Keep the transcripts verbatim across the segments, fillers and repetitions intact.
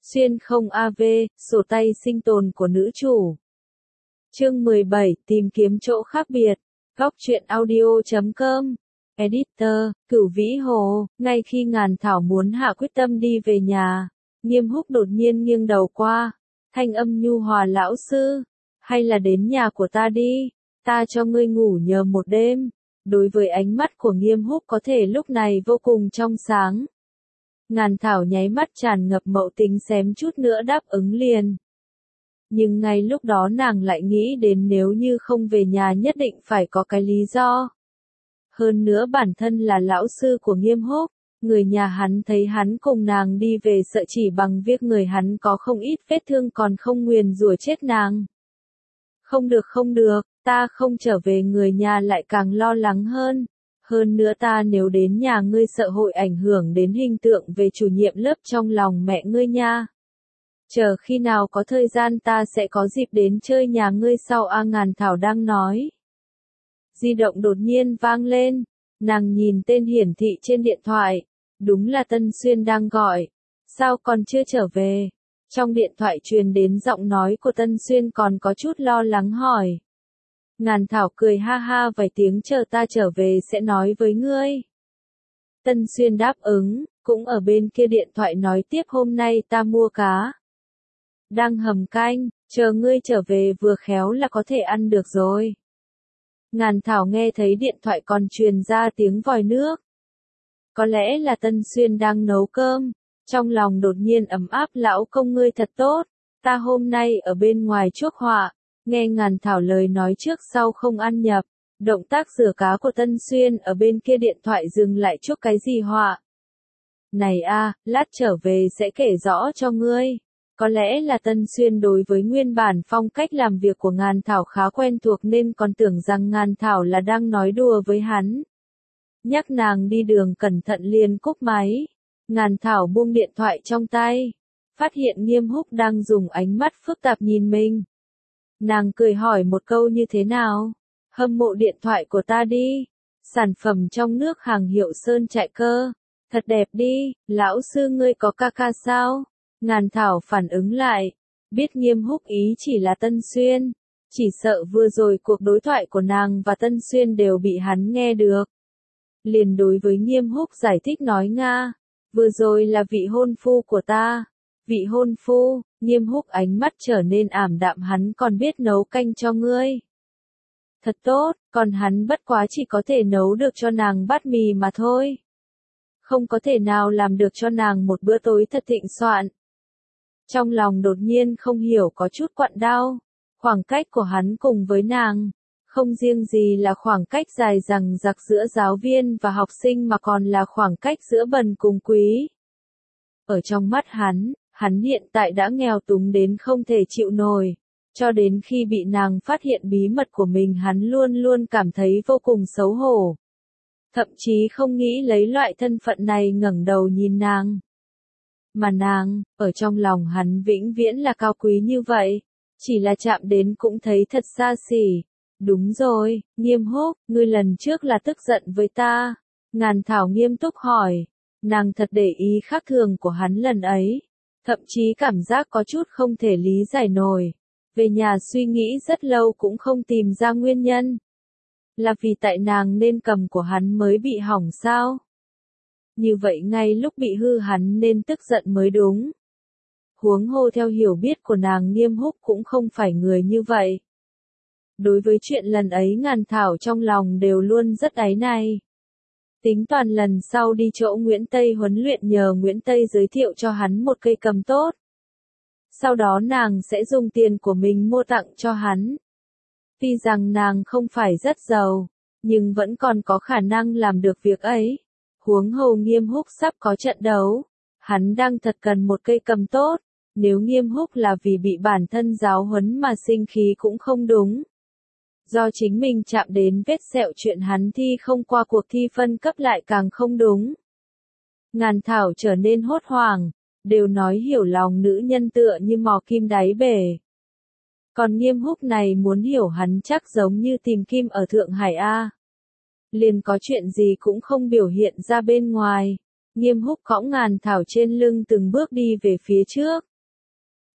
Xuyên không a vê, sổ tay sinh tồn của nữ chủ. Chương mười bảy, tìm kiếm chỗ khác biệt. Góc truyện audio chấm com. Editor, Cửu Vĩ Hồ. Ngay khi Ngàn Thảo muốn hạ quyết tâm đi về nhà, Nghiêm Húc đột nhiên nghiêng đầu qua, thanh âm nhu hòa: lão sư, hay là đến nhà của ta đi, ta cho ngươi ngủ nhờ một đêm. Đối với ánh mắt của Nghiêm Húc có thể lúc này vô cùng trong sáng, Ngàn Thảo nháy mắt tràn ngập mậu tính, xém chút nữa đáp ứng liền. Nhưng ngay lúc đó nàng lại nghĩ đến nếu như không về nhà nhất định phải có cái lý do. Hơn nữa bản thân là lão sư của Nghiêm Húc, người nhà hắn thấy hắn cùng nàng đi về sợ chỉ bằng việc người hắn có không ít vết thương còn không nguyền rủa chết nàng. Không được không được, ta không trở về người nhà lại càng lo lắng hơn. Hơn nữa ta nếu đến nhà ngươi sợ hội ảnh hưởng đến hình tượng về chủ nhiệm lớp trong lòng mẹ ngươi nha. Chờ khi nào có thời gian ta sẽ có dịp đến chơi nhà ngươi sau. A Ngàn Thảo đang nói, di động đột nhiên vang lên, nàng nhìn tên hiển thị trên điện thoại, đúng là Tân Xuyên đang gọi. Sao còn chưa trở về? Trong điện thoại truyền đến giọng nói của Tân Xuyên còn có chút lo lắng hỏi. Ngàn Thảo cười ha ha vài tiếng, chờ ta trở về sẽ nói với ngươi. Tân Xuyên đáp ứng, cũng ở bên kia điện thoại nói tiếp: hôm nay ta mua cá đang hầm canh, chờ ngươi trở về vừa khéo là có thể ăn được rồi. Ngàn Thảo nghe thấy điện thoại còn truyền ra tiếng vòi nước. Có lẽ là Tân Xuyên đang nấu cơm, trong lòng đột nhiên ấm áp: lão công ngươi thật tốt, ta hôm nay ở bên ngoài chuốc họa. Nghe Ngàn Thảo lời nói trước sau không ăn nhập, động tác rửa cá của Tân Xuyên ở bên kia điện thoại dừng lại: chuốc cái gì họa? Này a, lát trở về sẽ kể rõ cho ngươi. Có lẽ là Tân Xuyên đối với nguyên bản phong cách làm việc của Ngàn Thảo khá quen thuộc nên còn tưởng rằng Ngàn Thảo là đang nói đùa với hắn. Nhắc nàng đi đường cẩn thận liền cúp máy. Ngàn Thảo buông điện thoại trong tay, phát hiện Nghiêm Húc đang dùng ánh mắt phức tạp nhìn mình. Nàng cười hỏi một câu: như thế nào? Hâm mộ điện thoại của ta đi. Sản phẩm trong nước hàng hiệu Sơn Trại cơ. Thật đẹp đi, lão sư ngươi có ca ca sao? Ngàn Thảo phản ứng lại, biết Nghiêm Húc ý chỉ là Tân Xuyên. Chỉ sợ vừa rồi cuộc đối thoại của nàng và Tân Xuyên đều bị hắn nghe được. Liền đối với Nghiêm Húc giải thích nói: Nga, vừa rồi là vị hôn phu của ta. Vị hôn phu? Nghiêm Húc ánh mắt trở nên ảm đạm: hắn còn biết nấu canh cho ngươi. Thật tốt, còn hắn bất quá chỉ có thể nấu được cho nàng bát mì mà thôi. Không có thể nào làm được cho nàng một bữa tối thật thịnh soạn. Trong lòng đột nhiên không hiểu có chút quặn đau. Khoảng cách của hắn cùng với nàng, không riêng gì là khoảng cách dài dằng dặc giữa giáo viên và học sinh mà còn là khoảng cách giữa bần cùng quý. Ở trong mắt hắn, hắn hiện tại đã nghèo túng đến không thể chịu nổi. Cho đến khi bị nàng phát hiện bí mật của mình hắn luôn luôn cảm thấy vô cùng xấu hổ. Thậm chí không nghĩ lấy loại thân phận này ngẩng đầu nhìn nàng. Mà nàng, ở trong lòng hắn vĩnh viễn là cao quý như vậy. Chỉ là chạm đến cũng thấy thật xa xỉ. Đúng rồi, Nghiêm Húc, ngươi lần trước là tức giận với ta. Ngàn Thảo nghiêm túc hỏi. Nàng thật để ý khác thường của hắn lần ấy. Thậm chí cảm giác có chút không thể lý giải nổi. Về nhà suy nghĩ rất lâu cũng không tìm ra nguyên nhân. Là vì tại nàng nên cầm của hắn mới bị hỏng sao? Như vậy ngay lúc bị hư hắn nên tức giận mới đúng. Huống hồ theo hiểu biết của nàng Nghiêm Húc cũng không phải người như vậy. Đối với chuyện lần ấy Ngàn Thảo trong lòng đều luôn rất áy náy. Tính toàn lần sau đi chỗ Nguyễn Tây huấn luyện nhờ Nguyễn Tây giới thiệu cho hắn một cây cầm tốt. Sau đó nàng sẽ dùng tiền của mình mua tặng cho hắn. Tuy rằng nàng không phải rất giàu, nhưng vẫn còn có khả năng làm được việc ấy. Huống hồ Nghiêm Húc sắp có trận đấu, hắn đang thật cần một cây cầm tốt. Nếu Nghiêm Húc là vì bị bản thân giáo huấn mà sinh khí cũng không đúng. Do chính mình chạm đến vết sẹo chuyện hắn thi không qua cuộc thi phân cấp lại càng không đúng. Ngàn Thảo trở nên hốt hoảng, đều nói hiểu lòng nữ nhân tựa như mò kim đáy bể. Còn Nghiêm Húc này muốn hiểu hắn chắc giống như tìm kim ở Thượng Hải A. Liền có chuyện gì cũng không biểu hiện ra bên ngoài. Nghiêm Húc cõng Ngàn Thảo trên lưng từng bước đi về phía trước.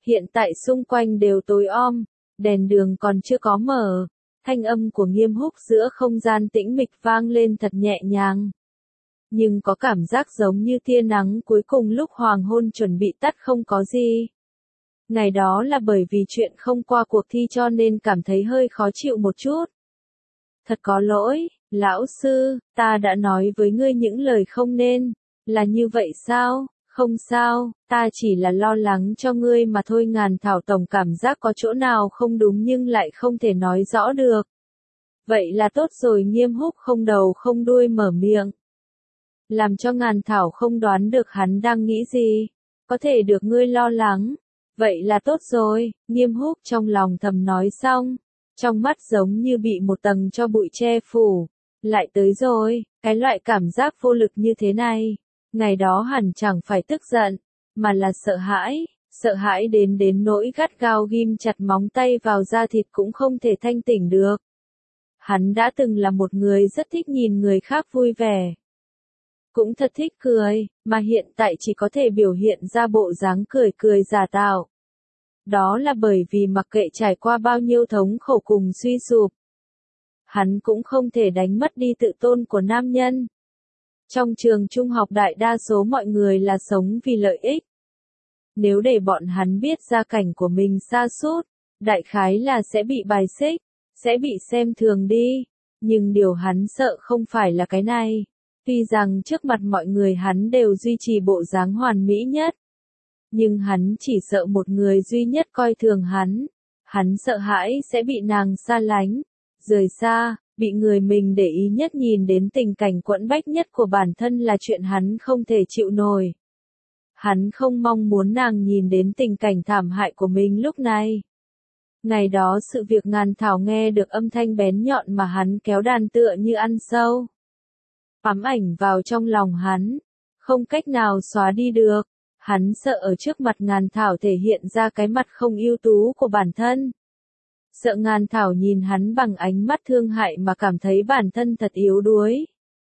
Hiện tại xung quanh đều tối om, đèn đường còn chưa có mở, thanh âm của Nghiêm Húc giữa không gian tĩnh mịch vang lên thật nhẹ nhàng. Nhưng có cảm giác giống như tia nắng cuối cùng lúc hoàng hôn chuẩn bị tắt không có gì. Ngày đó là bởi vì chuyện không qua cuộc thi cho nên cảm thấy hơi khó chịu một chút. Thật có lỗi, lão sư, ta đã nói với ngươi những lời không nên, là như vậy sao? Không sao, ta chỉ là lo lắng cho ngươi mà thôi. Ngàn Thảo tổng cảm giác có chỗ nào không đúng nhưng lại không thể nói rõ được. Vậy là tốt rồi. Nghiêm Húc không đầu không đuôi mở miệng. Làm cho Ngàn Thảo không đoán được hắn đang nghĩ gì. Có thể được ngươi lo lắng. Vậy là tốt rồi, Nghiêm Húc trong lòng thầm nói xong. Trong mắt giống như bị một tầng cho bụi che phủ. Lại tới rồi, cái loại cảm giác vô lực như thế này. Ngày đó hẳn chẳng phải tức giận, mà là sợ hãi, sợ hãi đến đến nỗi gắt gao ghim chặt móng tay vào da thịt cũng không thể thanh tỉnh được. Hắn đã từng là một người rất thích nhìn người khác vui vẻ. Cũng thật thích cười, mà hiện tại chỉ có thể biểu hiện ra bộ dáng cười cười giả tạo. Đó là bởi vì mặc kệ trải qua bao nhiêu thống khổ cùng suy sụp. Hắn cũng không thể đánh mất đi tự tôn của nam nhân. Trong trường trung học đại đa số mọi người là sống vì lợi ích. Nếu để bọn hắn biết gia cảnh của mình sa sút, đại khái là sẽ bị bài xích, sẽ bị xem thường đi. Nhưng điều hắn sợ không phải là cái này. Tuy rằng trước mặt mọi người hắn đều duy trì bộ dáng hoàn mỹ nhất. Nhưng hắn chỉ sợ một người duy nhất coi thường hắn. Hắn sợ hãi sẽ bị nàng xa lánh, rời xa. Bị người mình để ý nhất nhìn đến tình cảnh quẫn bách nhất của bản thân là chuyện hắn không thể chịu nổi. Hắn không mong muốn nàng nhìn đến tình cảnh thảm hại của mình lúc này. Ngày đó sự việc Ngàn Thảo nghe được âm thanh bén nhọn mà hắn kéo đàn tựa như ăn sâu. Ám ảnh vào trong lòng hắn, không cách nào xóa đi được. Hắn sợ ở trước mặt Ngàn Thảo thể hiện ra cái mặt không ưu tú của bản thân. Sợ Ngàn Thảo nhìn hắn bằng ánh mắt thương hại mà cảm thấy bản thân thật yếu đuối.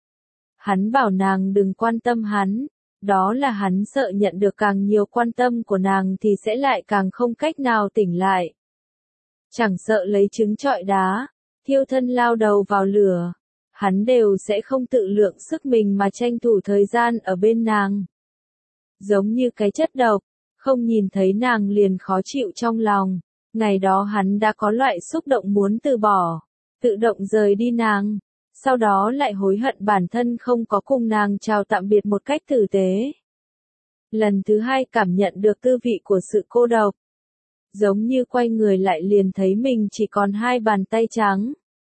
Hắn bảo nàng đừng quan tâm hắn, đó là hắn sợ nhận được càng nhiều quan tâm của nàng thì sẽ lại càng không cách nào tỉnh lại. Chẳng sợ lấy trứng trọi đá, thiêu thân lao đầu vào lửa, hắn đều sẽ không tự lượng sức mình mà tranh thủ thời gian ở bên nàng. Giống như cái chất độc, không nhìn thấy nàng liền khó chịu trong lòng. Ngày đó hắn đã có loại xúc động muốn từ bỏ, tự động rời đi nàng, sau đó lại hối hận bản thân không có cùng nàng chào tạm biệt một cách tử tế. Lần thứ hai cảm nhận được tư vị của sự cô độc. Giống như quay người lại liền thấy mình chỉ còn hai bàn tay trắng.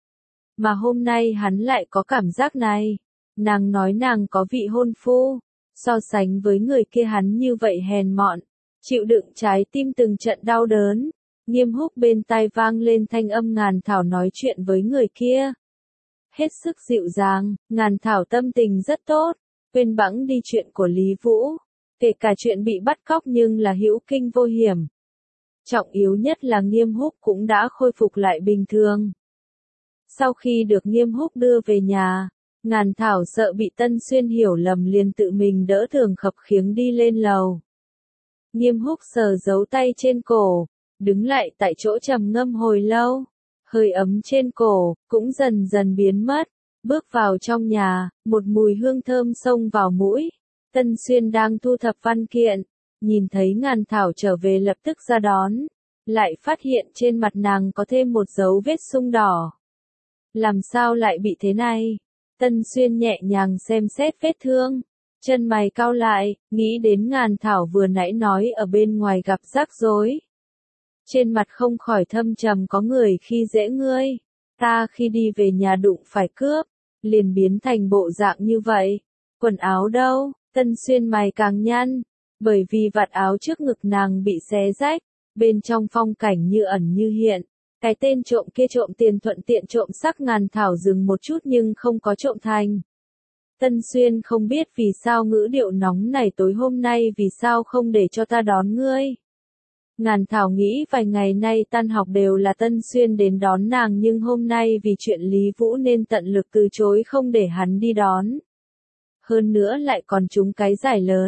Mà hôm nay hắn lại có cảm giác này. Nàng nói nàng có vị hôn phu, so sánh với người kia hắn như vậy hèn mọn, chịu đựng trái tim từng trận đau đớn. Nghiêm Húc bên tai vang lên thanh âm Ngàn Thảo nói chuyện với người kia. Hết sức dịu dàng, Ngàn Thảo tâm tình rất tốt, quên bẵng đi chuyện của Lý Vũ, kể cả chuyện bị bắt cóc nhưng là hữu kinh vô hiểm. Trọng yếu nhất là Nghiêm Húc cũng đã khôi phục lại bình thường. Sau khi được Nghiêm Húc đưa về nhà, Ngàn Thảo sợ bị Tân Xuyên hiểu lầm liền tự mình đỡ Thường khập khiễng đi lên lầu. Nghiêm Húc sờ dấu tay trên cổ. Đứng lại tại chỗ trầm ngâm hồi lâu, hơi ấm trên cổ, cũng dần dần biến mất, bước vào trong nhà, một mùi hương thơm xông vào mũi. Tân Xuyên đang thu thập văn kiện, nhìn thấy Ngàn Thảo trở về lập tức ra đón, lại phát hiện trên mặt nàng có thêm một dấu vết sưng đỏ. Làm sao lại bị thế này? Tân Xuyên nhẹ nhàng xem xét vết thương, chân mày cau lại, nghĩ đến Ngàn Thảo vừa nãy nói ở bên ngoài gặp rắc rối. Trên mặt không khỏi thâm trầm có người khi dễ ngươi, ta khi đi về nhà đụng phải cướp, liền biến thành bộ dạng như vậy. Quần áo đâu? Tân Xuyên mày càng nhăn, bởi vì vạt áo trước ngực nàng bị xé rách, bên trong phong cảnh như ẩn như hiện. Cái tên trộm kia trộm tiền thuận tiện trộm sắc. Ngàn Thảo dừng một chút nhưng không có trộm thành. Tân Xuyên không biết vì sao ngữ điệu nóng này tối hôm nay vì sao không để cho ta đón ngươi. Ngàn Thảo nghĩ vài ngày nay tan học đều là Tân Xuyên đến đón nàng nhưng hôm nay vì chuyện Lý Vũ nên tận lực từ chối không để hắn đi đón. Hơn nữa lại còn trúng cái giải lớn.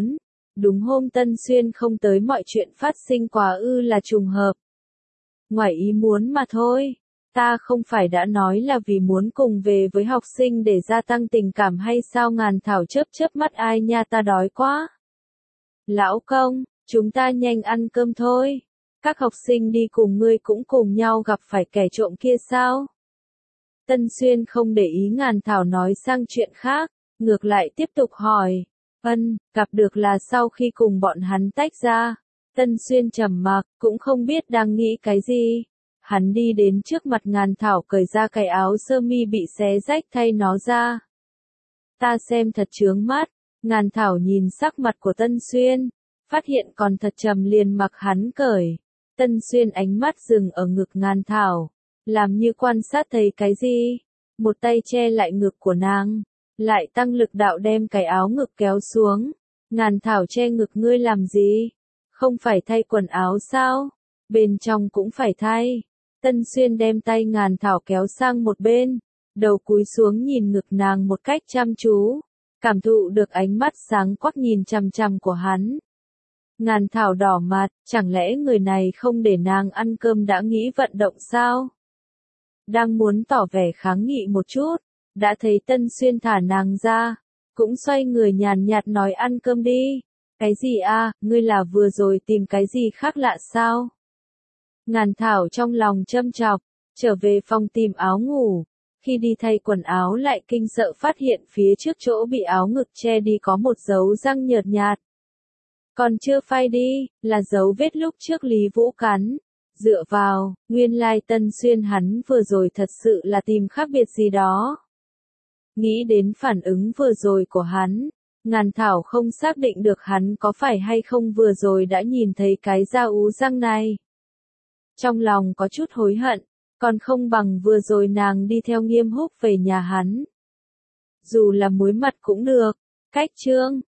đúng hôm Tân Xuyên không tới mọi chuyện phát sinh quá ư là trùng hợp. Ngoài ý muốn mà thôi. Ta không phải đã nói là vì muốn cùng về với học sinh để gia tăng tình cảm hay sao? Ngàn Thảo chớp chớp mắt, ai nha, ta đói quá. Lão công, chúng ta nhanh ăn cơm thôi. Các học sinh đi cùng ngươi cũng cùng nhau gặp phải kẻ trộm kia sao? Tân Xuyên không để ý Ngàn Thảo nói sang chuyện khác, ngược lại tiếp tục hỏi. Ân, gặp được là sau khi cùng bọn hắn tách ra. Tân Xuyên trầm mặc, cũng không biết đang nghĩ cái gì. Hắn đi đến trước mặt Ngàn Thảo, cởi ra cái áo sơ mi bị xé rách, thay nó ra. Ta xem thật chướng mắt. Ngàn Thảo nhìn sắc mặt của Tân Xuyên, phát hiện còn thật trầm liền mặc hắn cởi. Tân Xuyên ánh mắt dừng ở ngực Ngàn Thảo, làm như quan sát thấy cái gì. Một tay che lại ngực của nàng, lại tăng lực đạo đem cái áo ngực kéo xuống. Ngàn Thảo che ngực, ngươi làm gì? Không phải thay quần áo sao? Bên trong cũng phải thay. Tân Xuyên đem tay Ngàn Thảo kéo sang một bên, đầu cúi xuống nhìn ngực nàng một cách chăm chú, cảm thụ được ánh mắt sáng quắc nhìn chằm chằm của hắn. Ngàn Thảo đỏ mặt, chẳng lẽ người này không để nàng ăn cơm đã nghĩ vận động sao? Đang muốn tỏ vẻ kháng nghị một chút, đã thấy Tân Xuyên thả nàng ra, cũng xoay người nhàn nhạt nói ăn cơm đi. Cái gì a, ngươi là vừa rồi tìm cái gì khác lạ sao? Ngàn Thảo trong lòng châm chọc, trở về phòng tìm áo ngủ. Khi đi thay quần áo lại kinh sợ phát hiện phía trước chỗ bị áo ngực che đi có một dấu răng nhợt nhạt. Còn chưa phai đi, là dấu vết lúc trước Lý Vũ cắn. Dựa vào, nguyên lai Tân Xuyên hắn vừa rồi thật sự là tìm khác biệt gì đó. Nghĩ đến phản ứng vừa rồi của hắn, Ngàn Thảo không xác định được hắn có phải hay không vừa rồi đã nhìn thấy cái da ú răng này. Trong lòng có chút hối hận, còn không bằng vừa rồi nàng đi theo Nghiêm Húc về nhà hắn. Dù là muối mặt cũng được. Cách chương